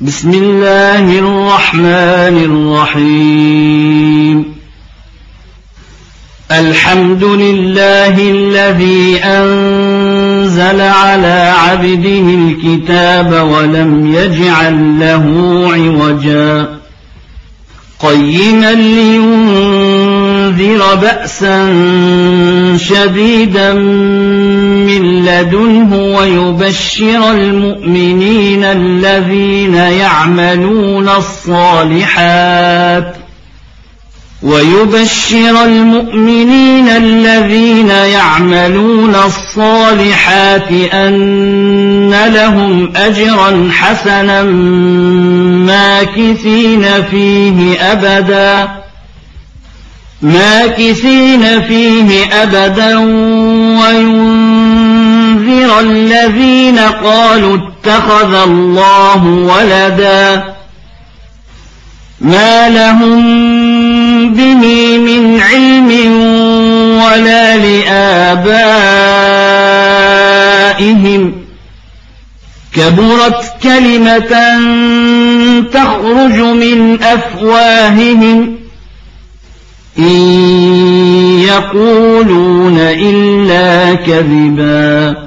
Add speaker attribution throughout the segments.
Speaker 1: بسم الله الرحمن الرحيم الحمد لله الذي أنزل على عبده الكتاب ولم يجعل له عوجا قيما لينذر بأسا شديدا من لدنه ويبشر المؤمنين الذين يعملون الصالحات أن لهم أجرا حسنا ماكثين فيه أبدا وينذر الذين قالوا اتخذ الله ولدا ما لهم به من علم ولا لآبائهم كبرت كلمة تخرج من أفواههم إن يقولون إلا كذبا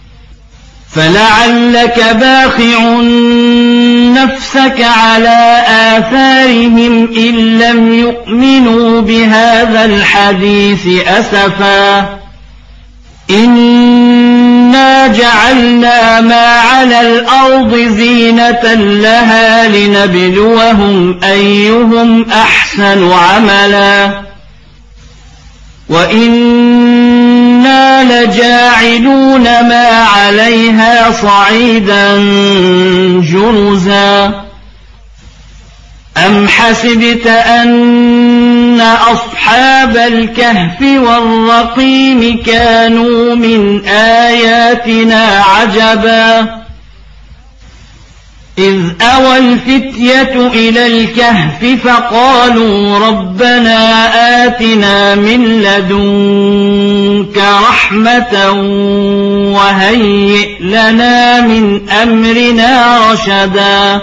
Speaker 1: فلعلك باخع نفسك على آثارهم إن لم يؤمنوا بهذا الحديث أسفا إنا جعلنا ما على الأرض زينة لها لنبلوهم أيهم أحسن عملا وإنا لجاعلون ما عليها صعيدا جرزا أم حسبت أن أصحاب الكهف والرقيم كانوا من آياتنا عجبا إذ أوى الفتية إلى الكهف فقالوا ربنا آتنا من لدنك رحمة وهيئ لنا من أمرنا رشدا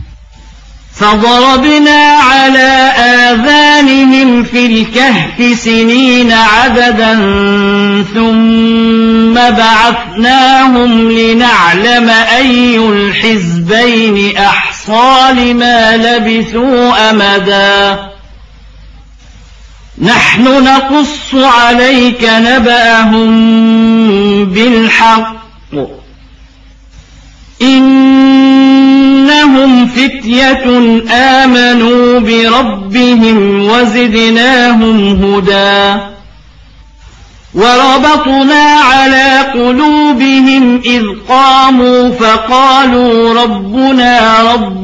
Speaker 1: فضربنا على آذانهم في الكهف سنين عددا ثم بعثناهم لنعلم أي الحزبين أحصى لما لبثوا أمدا نحن نقص عليك نبأهم بالحق إنهم فتية آمنوا بربهم وزدناهم هدى وربطنا على قلوبهم إذ قاموا فقالوا ربنا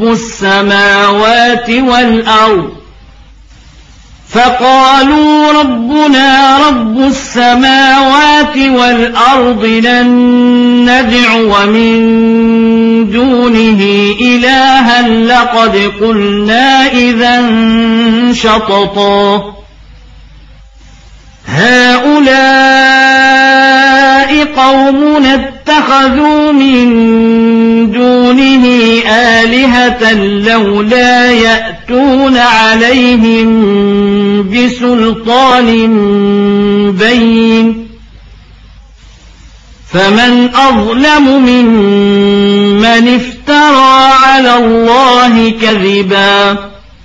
Speaker 1: رب السماوات والأرض لن ندعو من دونه إلها لقد قلنا إذا شططا هؤلاء قومنا اتخذوا من دونه آلهة لولا يأتون عليهم بسلطان بين فمن أظلم ممن افترى على الله كذبا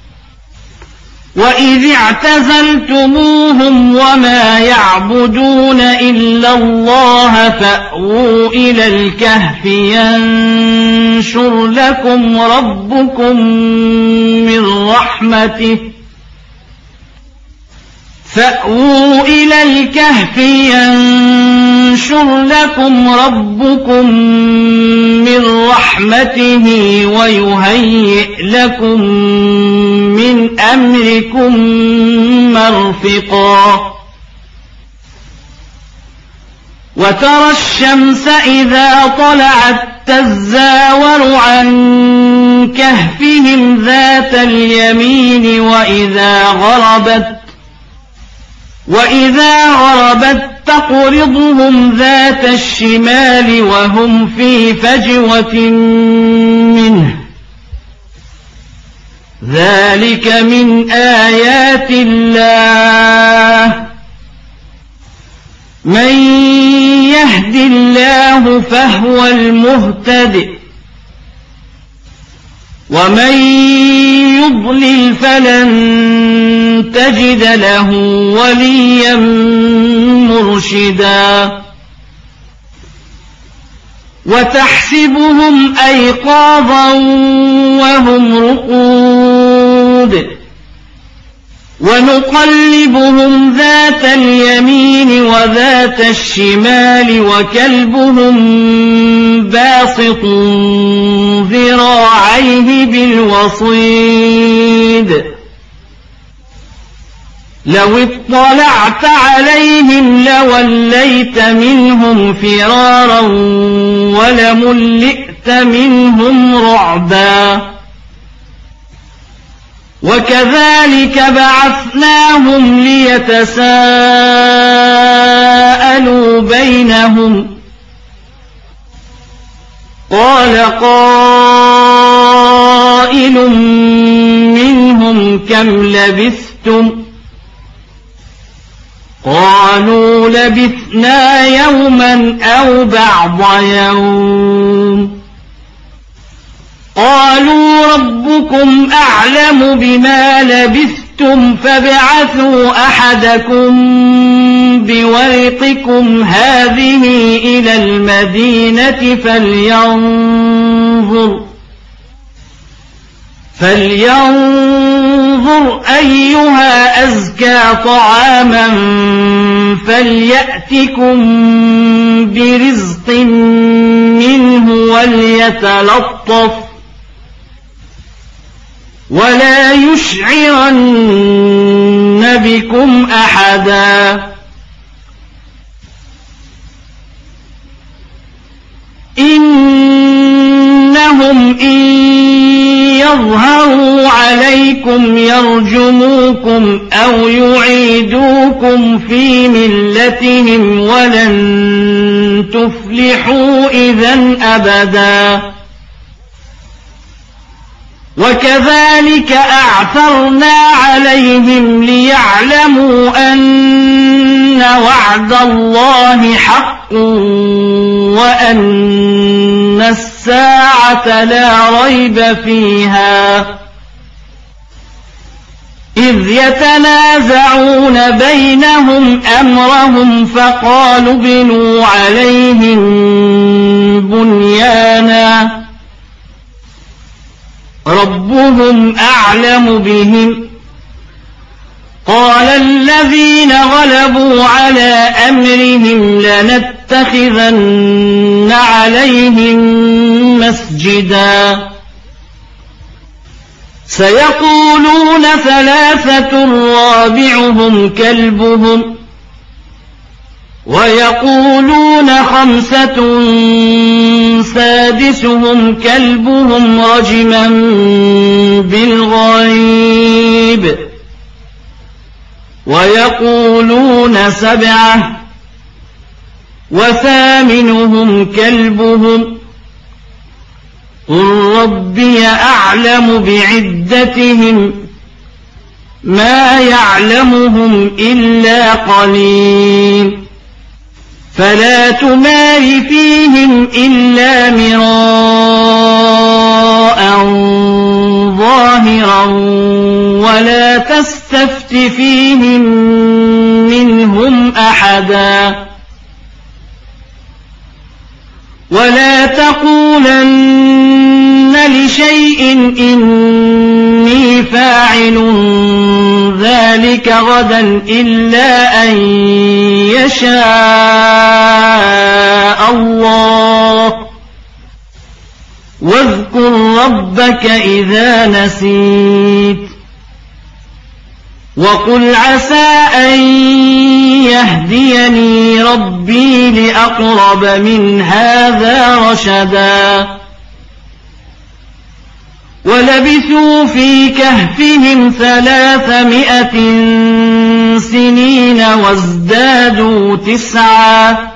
Speaker 1: وإذ اعتزلتموهم وما يعبدون إلا الله فأووا إلى الكهف ينشر لكم ربكم من رحمته ويهيئ لكم من أمركم مرفقا وترى الشمس إذا طلعت تزاور عن كهفهم ذات اليمين وإذا غربت تقرضهم ذات الشمال وهم في فجوة منه ذلك من آيات الله من يهد الله فهو المهتد ومن يضلل فلن تجد له وليا مرشدا وتحسبهم أيقاظا وهم رقود ونقلبهم ذات اليمين وذات الشمال وكلبهم باسط ذراعيه بالوصيد لو اطلعت عليهم لوليت منهم فرارا ولملئت منهم رعبا وكذلك بعثناهم ليتساءلوا بينهم قال قائل منهم كم لبثتم قالوا لبثنا يوما أو بعض يوم قالوا ربكم أعلم بما لبثتم فابعثوا أحدكم بورقكم هذه إلى المدينة فلينظر أيها أزكى طعاما فليأتكم برزق منه وليتلطف ولا يشعرن بكم أحدا إنهم إن يظهروا عليكم يرجموكم أو يعيدوكم في ملتهم ولن تفلحوا إذا أبدا وكذلك أعثرنا عليهم ليعلموا أن وعد الله حق وأن الساعة لا ريب فيها إذ يتنازعون بينهم أمرهم فقالوا ابنوا عليهم بنيانا ربهم أعلم بهم قال الذين غلبوا على أمرهم لنتخذن عليهم مسجدا سيقولون ثلاثة رابعهم كلبهم ويقولون خمسة سادسهم كلبهم رجما بالغيب ويقولون سبعة وثامنهم كلبهم قل ربي أعلم بعدتهم ما يعلمهم إلا قليل فلا تمار فيهم إلا مراء ظاهرا ولا تستفت فيهم منهم أحدا ولا تقولن لشيء إني فاعل ذلك غدا إلا أن يشاء الله واذكر ربك إذا نسيت وقل عسى أن يهديني ربي لأقرب من هذا رشدا ولبثوا في كهفهم 300 سنين وازدادوا 9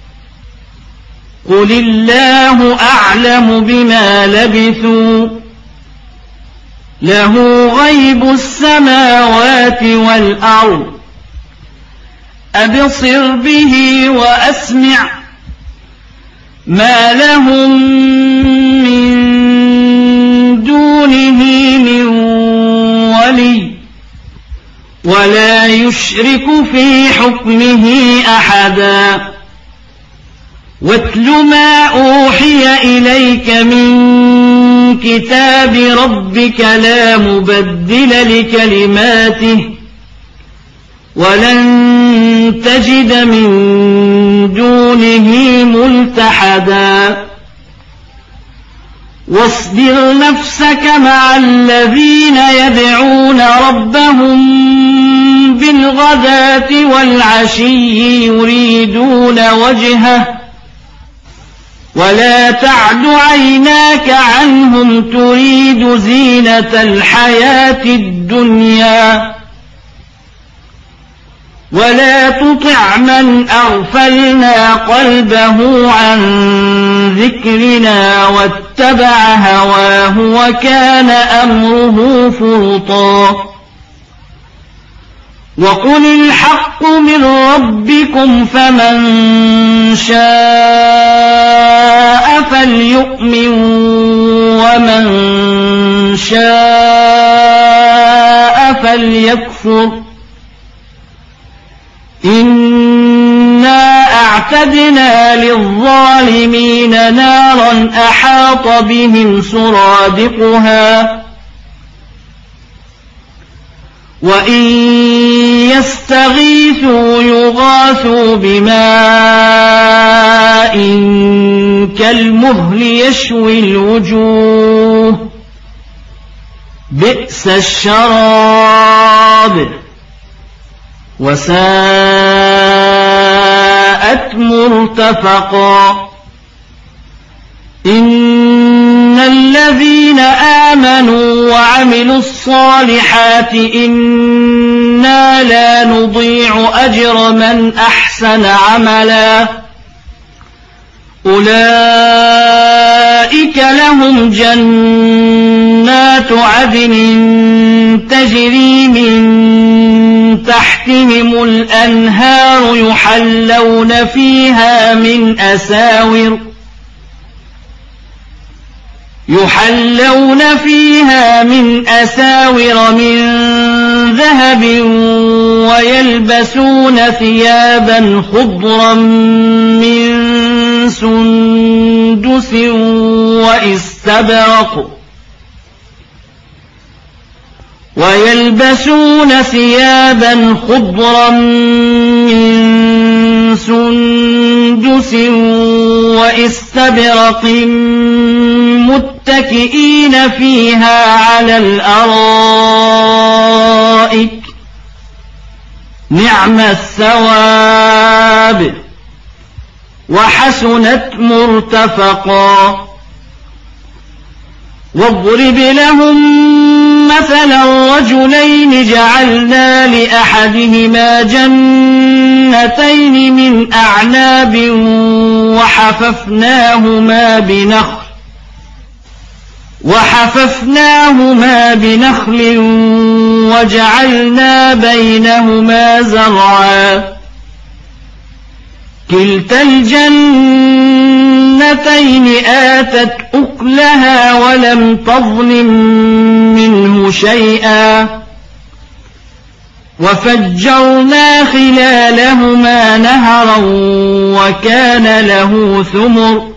Speaker 1: قل الله أعلم بما لبثوا له غيب السماوات والأرض أبصر به وأسمع ما لهم من دونه من ولي ولا يشرك في حكمه أحدا واتل ما أوحي إليك من كتاب ربك لا مبدل لكلماته ولن تجد من دونه ملتحدا واصبر نفسك مع الذين يدعون ربهم بالغداة والعشي يريدون وجهه ولا تعد عيناك عنهم تريد زينة الحياة الدنيا ولا تطع من أغفلنا قلبه عن ذكرنا واتبع هواه وكان أمره فرطا وقل الحق من ربكم فمن شاء فليؤمن ومن شاء فليكفر إنا أعتدنا للظالمين نارا أحاط بهم سرادقها وإن يستغيثوا يغاثوا بماء كالمهل يشوي الوجوه بئس الشراب وساءت مرتفقا إن الذين آمنوا وعملوا الصالحات إنا لا نضيع أجر من أحسن عملا أولئك لهم جنات عدن تجري من تحتهم الأنهار يحلون فيها من أساور من ذهب ويلبسون ثيابا خضرا من سندس واستبرق متكئين فيها على الأرائك نعم الثواب وحسنت مرتفقا واضرب لهم مثلا رجلين جعلنا لأحدهما جنتين من أعناب وحففناهما بنخل وجعلنا بينهما زرعا كلتا الجنتين آتت أكلها ولم تظلم منه شيئا وفجرنا خلالهما نهرا وكان له ثمر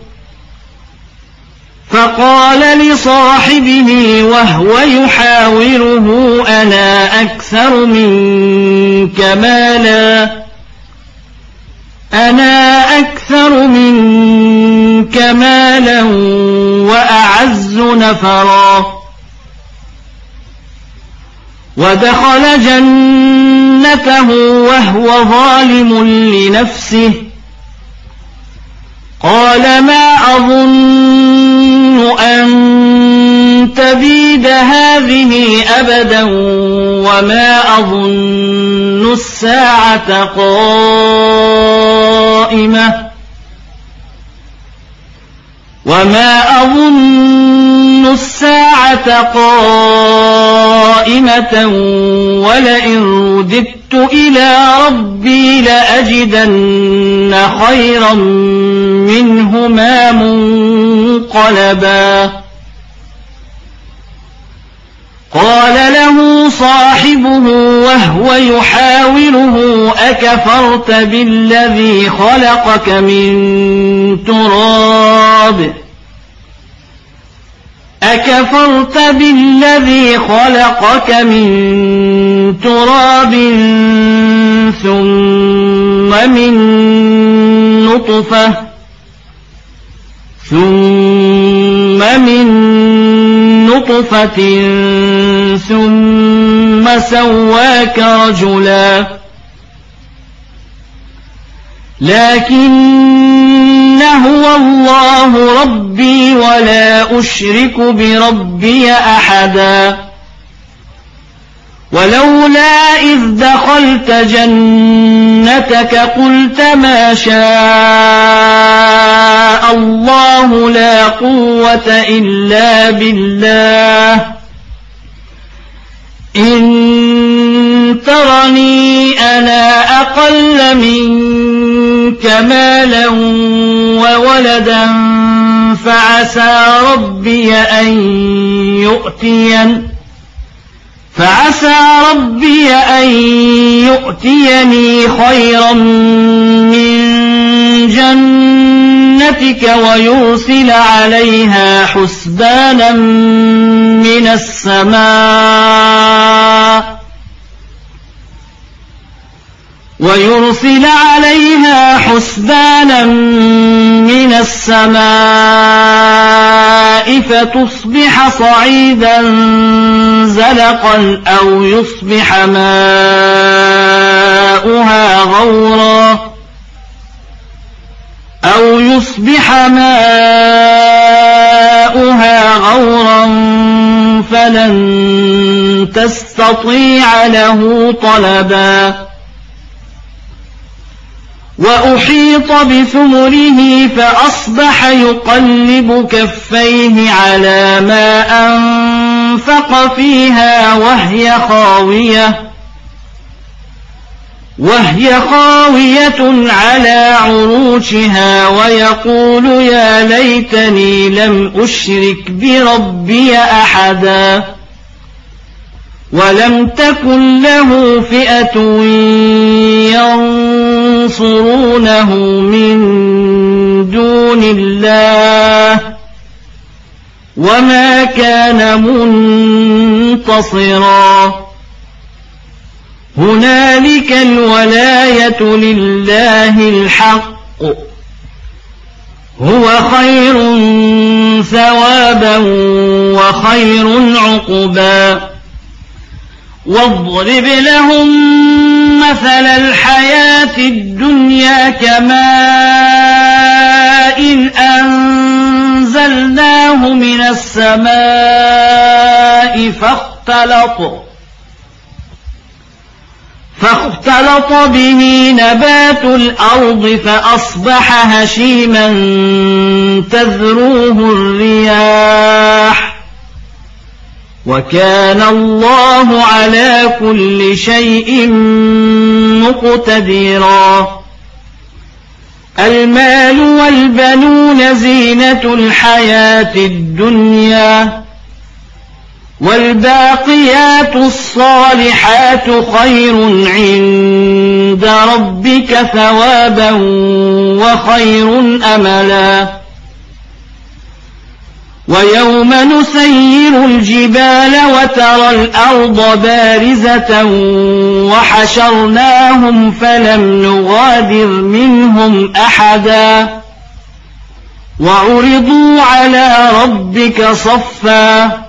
Speaker 1: فقال لصاحبه وهو يحاوره أنا أكثر منك مالا وأعز نفرا ودخل جنته وهو ظالم لنفسه قال ما أظن أن تبيد هذه أبدا وما أظن الساعة وما أظن الساعة قائمة ولئن رددت إلى ربي لأجدن خيرا منهما منقلبا قال له صاحبه وهو يحاوره أكفرت بالذي خلقك من تراب ثم من نطفة ثم سواك رجلا لكن هو الله ربي ولا أشرك بربي أحدا ولولا إذ دخلت جنتك قلت ما شاء الله لا قوة إلا بالله إن ترني أنا أقل منك مالا وولدا فعسى ربي أن يؤتيني خيرا من جنتك ويرسل عليها حسبانا من السماء فتصبح صعيدا زلقا أو يصبح ماؤها غورا فلن تستطيع له طلبا وأحيط بثمره فأصبح يقلب كفيه على ما أنفق فيها وهي خاوية على عروشها ويقول يا ليتني لم أشرك بربي أحدا ولم تكن له فئة ينصرونه من دون الله وما كان منتصرا هنالك الولاية لله الحق هو خير ثوابا وخير عقبا واضرب لهم مثل الحياة الدنيا كماء أنزلناه من السماء فاختلط به نبات الأرض فأصبح هشيما تذروه الرياح وكان الله على كل شيء مقتدرا المال والبنون زينة الحياة الدنيا والباقيات الصالحات خير عند ربك ثوابا وخير أملا ويوم نسير الجبال وترى الأرض بارزة وحشرناهم فلم نغادر منهم أحدا وعرضوا على ربك صفا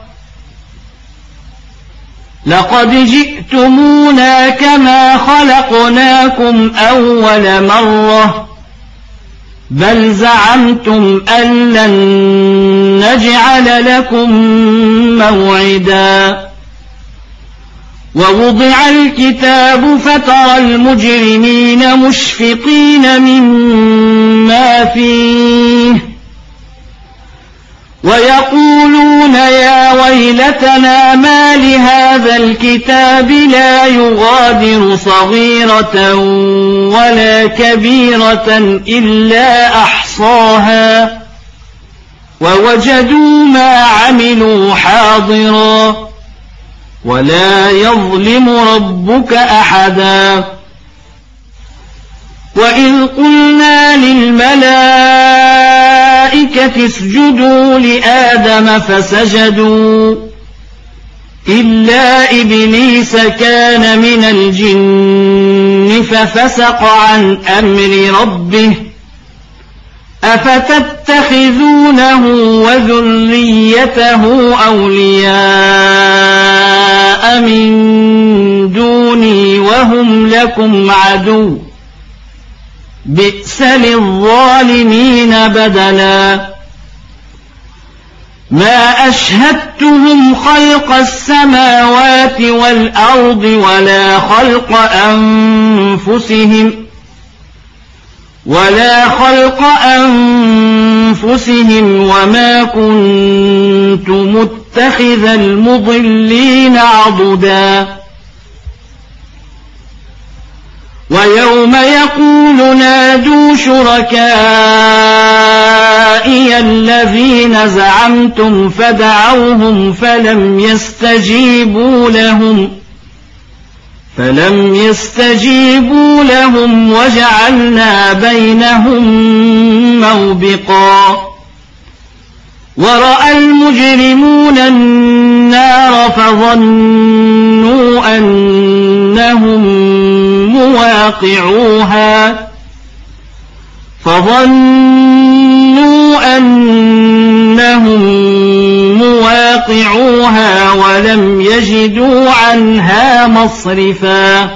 Speaker 1: لقد جئتمونا كما خلقناكم أول مرة بل زعمتم أن لن نجعل لكم موعدا ووضع الكتاب فترى المجرمين مشفقين مما فيه ويقولون يا ويلتنا ما لهذا الكتاب لا يغادر صغيرة ولا كبيرة إلا أحصاها ووجدوا ما عملوا حاضرا ولا يظلم ربك أحدا وإذ قلنا للملائكة اسجدوا لآدم فسجدوا إلا إبليس كان من الجن ففسق عن أمر ربه أفتتخذونه وذريته أولياء من دوني وهم لكم عدو بئس للظالمين بدلا ما أشهدتهم خلق السماوات والأرض ولا خلق أنفسهم وما كنت متخذ المضلين عضدا ويوم يقول نادوا شركائي الذين زعمتم فدعوهم فلم يستجيبوا لهم وجعلنا بينهم موبقا ورأى المجرمون النار فظنوا أنهم مواقعوها ولم يجدوا عنها مصرفا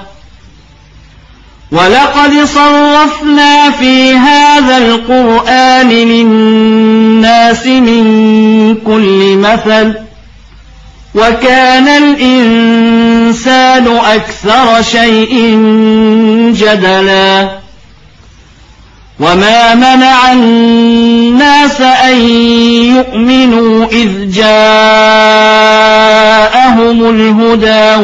Speaker 1: ولقد صرفنا في هذا القرآن للناس من كل مثل وكان الإنسان أكثر شيء جدلا وما منع الناس أن يؤمنوا إذ جاءهم الهدى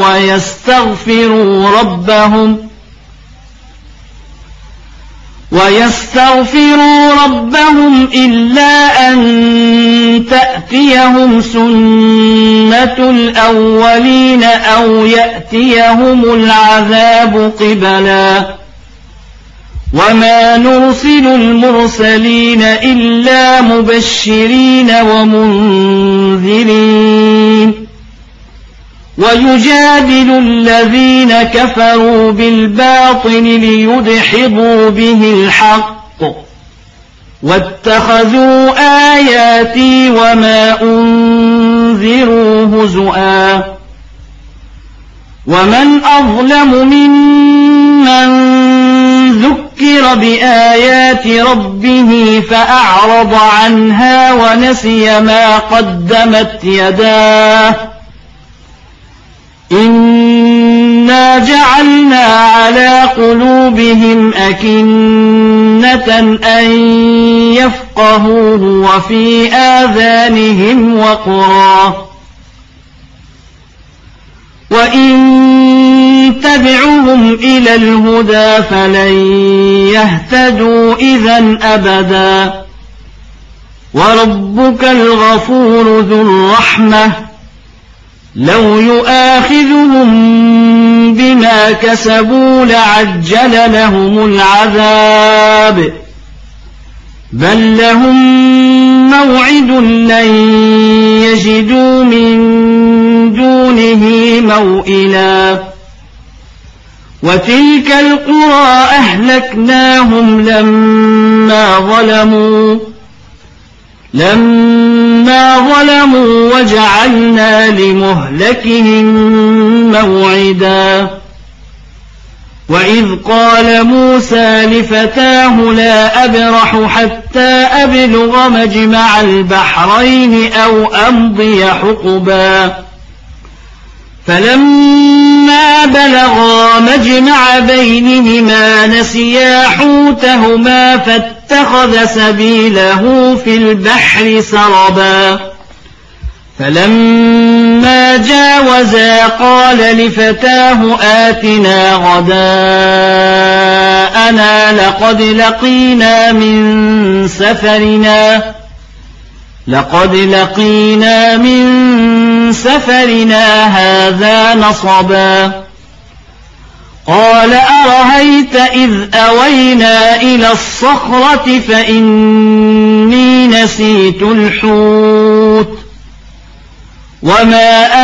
Speaker 1: ويستغفروا ربهم إلا أن تأتيهم سنة الأولين أو يأتيهم العذاب قبلا وما نرسل المرسلين إلا مبشرين ومنذرين ويجادل الذين كفروا بالباطل ليدحضوا به الحق واتخذوا آياتي وما أنذروا هزؤا ومن أظلم ممن ذكر بآيات ربه فأعرض عنها ونسي ما قدمت يداه إنا جعلنا على قلوبهم أكنة أن يفقهوه وفي آذانهم وقرا وإن تدعهم إلى الهدى فلن يهتدوا إذا أبدا وربك الغفور ذو الرحمة لو يؤاخذهم بما كسبوا لعجل لهم العذاب بل لهم موعد لن يجدوا من دونه موئلا وتلك القرى أهلكناهم لما ظلموا وجعلنا لمهلكهم موعدا وإذ قال موسى لفتاه لا أبرح حتى أبلغ مجمع البحرين أو أمضي حقبا فلما فلما بلغا مجمع بينهما نسيا حوتهما فاتخذ سبيله في البحر سربا فلما جاوزا قال لفتاه آتنا غداءنا لقد لقينا من سفرنا هذا نصبا قال أرهيت إذ أوينا إلى الصخرة فإني نسيت الحوت وما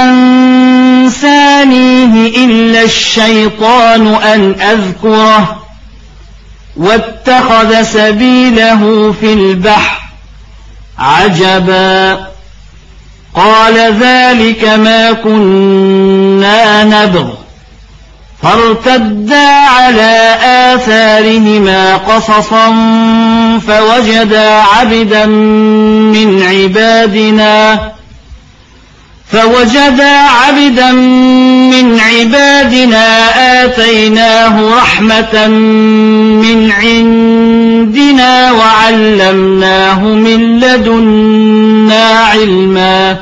Speaker 1: أنسانيه إلا الشيطان أن أذكره واتخذ سبيله في البحر عجبا قال ذلك ما كنا نبغ فارتدا على آثارهما قصصا فوجدا عبدا من عبادنا آتيناه رحمة من عندنا وعلمناه من لدنا علما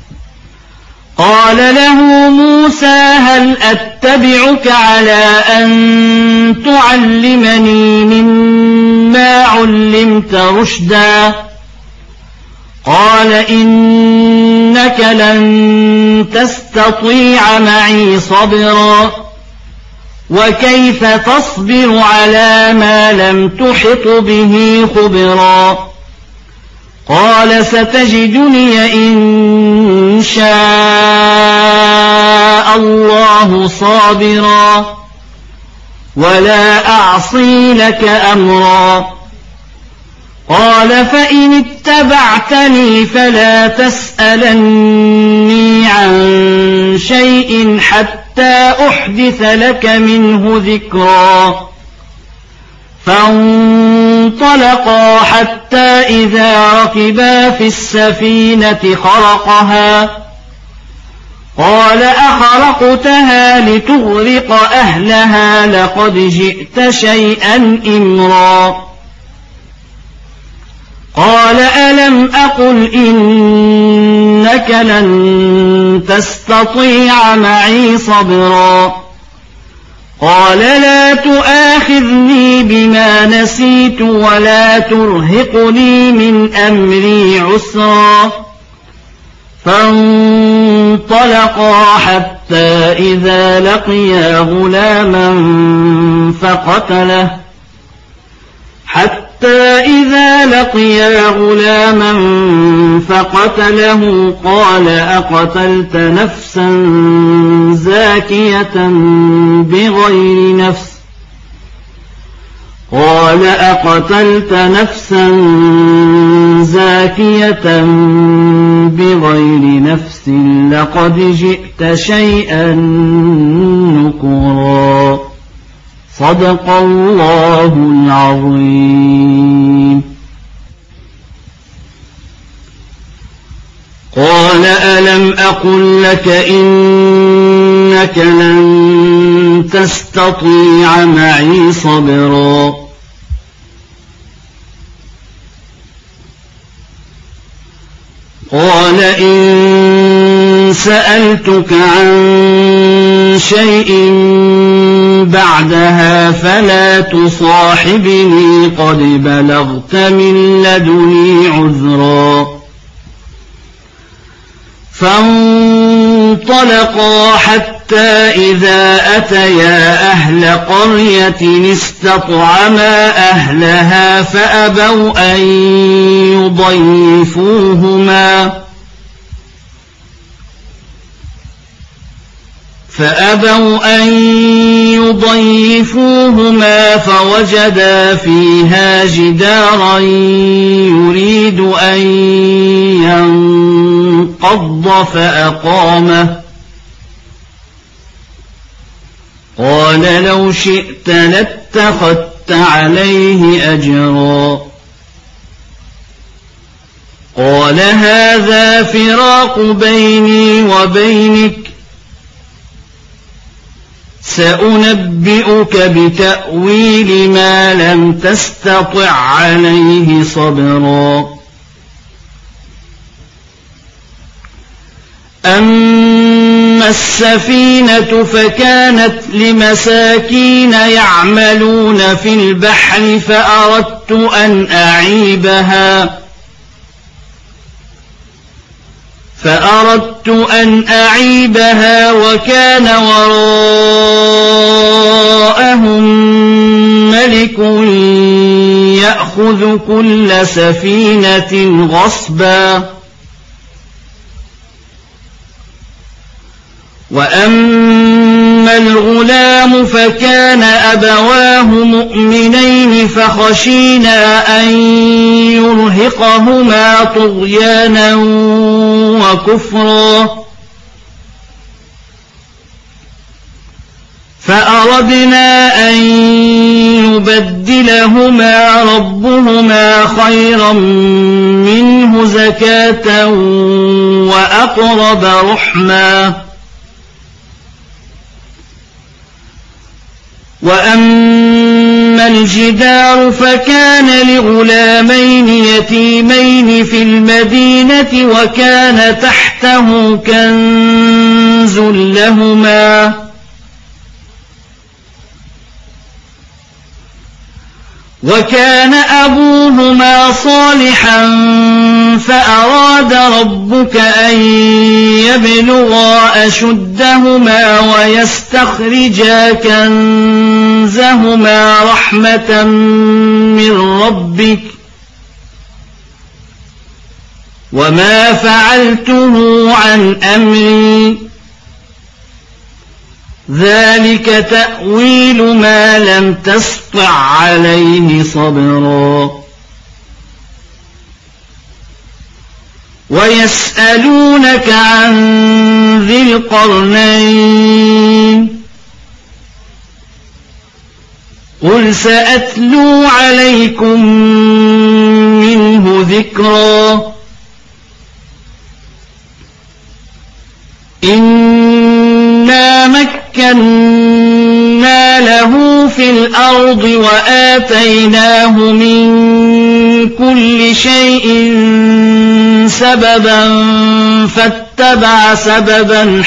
Speaker 1: قال له موسى هل أتبعك على أن تعلمني مما علمت رشدا قال إنك لن تستطيع معي صبرا وكيف تصبر على ما لم تحط به خبرا قال ستجدني إن شاء الله صابرا ولا أعصي لك أمرا قال فإن اتبعتني فلا تسألني عن شيء حتى أحدث لك منه ذكرا فانطلقا حتى إذا ركبا في السفينة خرقها قال أخرقتها لتغرق أهلها لقد جئت شيئا إمرا قال ألم أقل إنك لن تستطيع معي صبرا قال لا تؤاخذني بما نسيت ولا ترهقني من أمري عسرا فانطلقا حتى إذا لقيا غلاما فقتله قال أقتلت نفسا زاكية بغير نفس لقد جئت شيئا نكرا صدق الله العظيم قال ألم أقل لك إنك لن تستطيع معي صبرا قال إن سألتك عن شيء بعدها فلا تصاحبني قد بلغت من لدني عذرا فانطلقا حتى إذا أتيا أهل قرية استطعما أهلها فأبوا أن يضيفوهما فوجدا فيها جدارا يريد أن ينقض فأقامه قال لو شئت لاتخذت عليه أجرا قال هذا فراق بيني وبينك سأنبئك بتأويل ما لم تستطع عليه صبرا أما السفينة فكانت لمساكين يعملون في البحر فأردت أن أعيبها وكان وراءهم ملك يأخذ كل سفينة غصبا وأما الغلام فكان أبواه مؤمنين فخشينا أن يرهقهما طغيانا وكفرا فأردنا أن يبدلهما ربهما خيرا منه زكاة وأقرب رحما وأما الجدار فكان لغلامين يتيمين في المدينة وكان تحته كنز لهما وكان أبوهما صالحا فأراد ربك أن يبلغا أشدهما ويستخرجا كنزهما رحمة من ربك وما فعلته عن أمري ذلك تأويل ما لم تسطع عليه صبرا ويسألونك عن ذي القرنين قل سأتلو عليكم منه ذكرا إنا مكنا له في الأرض وآتيناه من كل شيء سببا فاتبع سببا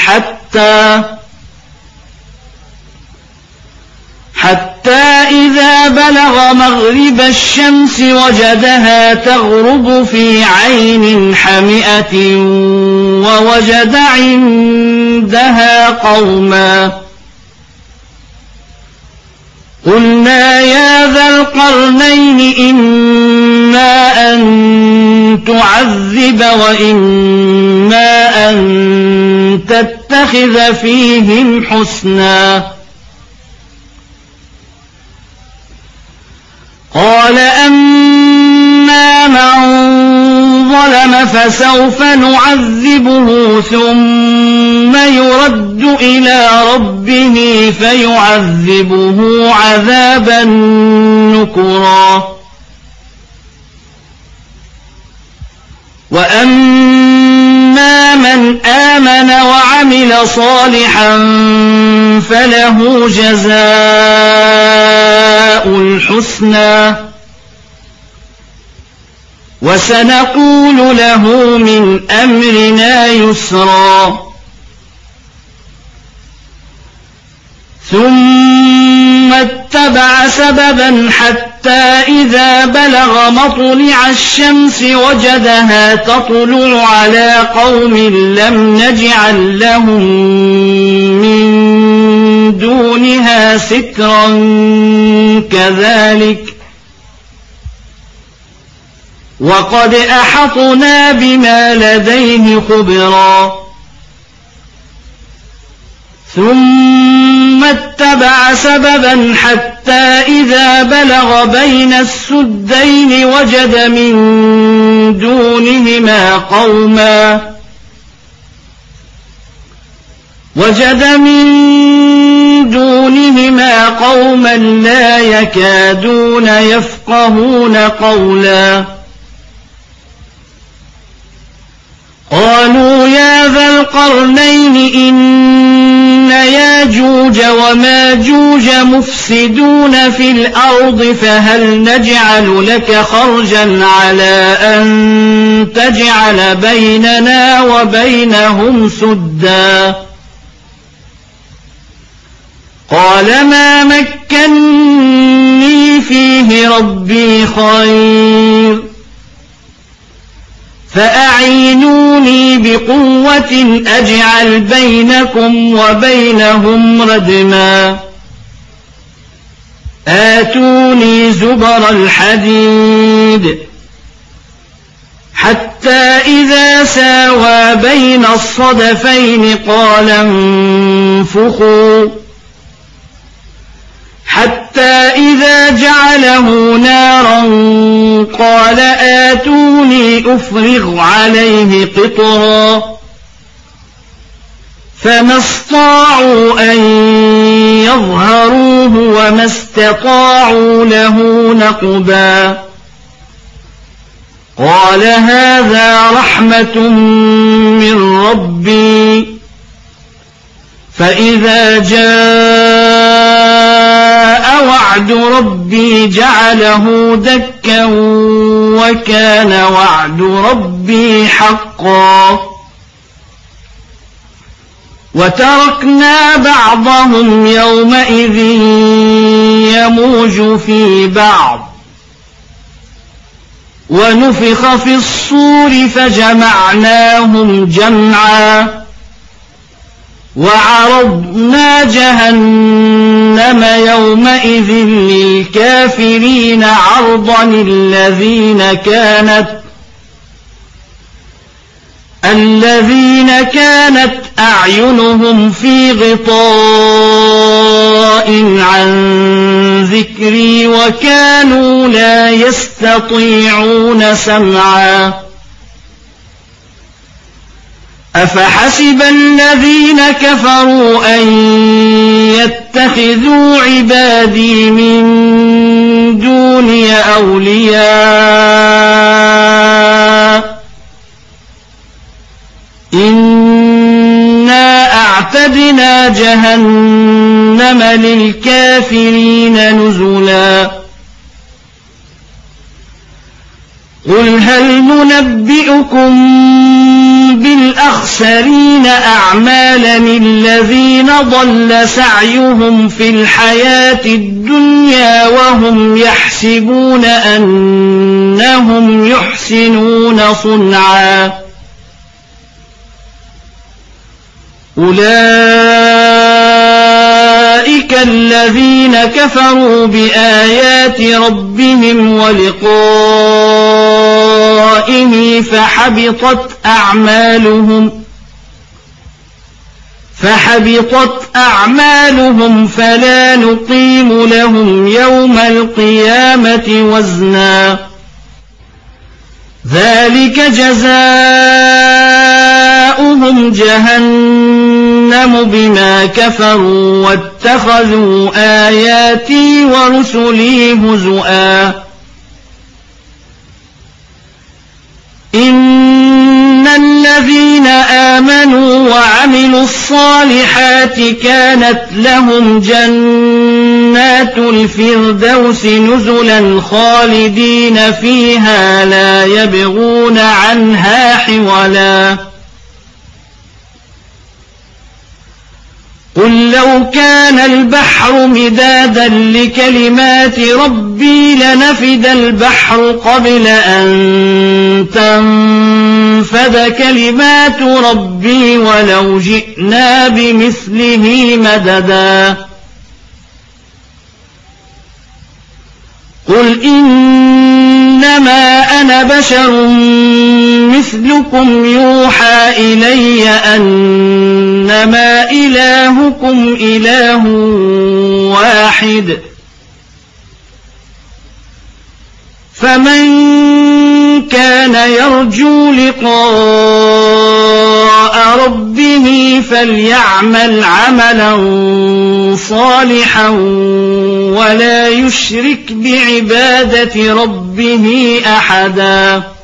Speaker 1: حتى إذا بلغ مغرب الشمس وجدها تغرب في عين حمئة ووجد عندها قوما قلنا يا ذا القرنين إما أن تعذب وإما أن تتخذ فيهم حسنا قال أما من ظلم فسوف نعذبه ثم يرد إلى ربه فيعذبه عذابا نكرا وأما من آمن وعمل صالحا فله جزاء الحسنى وسنقول له من أمرنا يسرا ثم اتبع سببا حتى إذا بلغ مطلع الشمس وجدها تطلع على قوم لم نجعل لهم من دونها سترا كذلك وقد أحطنا بما لديه خبرا ثم اتبع سببا حتى إذا بلغ بين السدين وجد من دونهما قوما لا يكادون يفقهون قولا قالوا يا ذا القرنين إن ياجوج وماجوج مفسدون في الأرض فهل نجعل لك خرجا على أن تجعل بيننا وبينهم سدا قال ما مكني فيه ربي خير فأعينوني بقوة أجعل بينكم وبينهم ردما آتوني زبر الحديد حتى إذا ساوى بين الصدفين قال انفخوا حتى إذا جعله نارا قال آتوني أفرغ عليه قطرا فما استطاعوا أن يظهروه وما استطاعوا له نقبا قال هذا رحمة من ربي فإذا جاء وعد ربي جعله دكا وكان وعد ربي حقا وتركنا بعضهم يومئذ يموج في بعض ونفخ في الصور فجمعناهم جمعا وعرضنا جهنم يومئذ للكافرين عرضا الذين كانت أعينهم في غطاء عن ذكري وكانوا لا يستطيعون سمعا أفحسب الذين كفروا أن يتخذوا عبادي من دوني أولياء إنا أعتدنا جهنم للكافرين نزلا قل هل ننبئكم بالأخسرين أعمالا الذين ضل سعيهم في الحياة الدنيا وهم يحسبون أنهم يحسنون صنعا أولئك الذين كفروا بآيات ربهم ولقائه فحبطت أعمالهم فلا نقيم لهم يوم القيامة وزنا ذلك جزاؤهم جهنم بما كفروا واتخذوا آياتي ورسلي هزؤا إن الذين آمنوا وعملوا الصالحات كانت لهم جنات الفردوس نزلا خالدين فيها لا يبغون عنها حولا قل لو كان البحر مدادا لكلمات ربي لنفد البحر قبل أن تنفد كلمات ربي ولو جئنا بمثله مددا قل إنما أنا بشر مثلكم يوحى إلي أنما إلهكم إله واحد فمن كان يرجو لقاء ربه فليعمل عملا صالحا ولا يشرك بعبادة ربه أحدا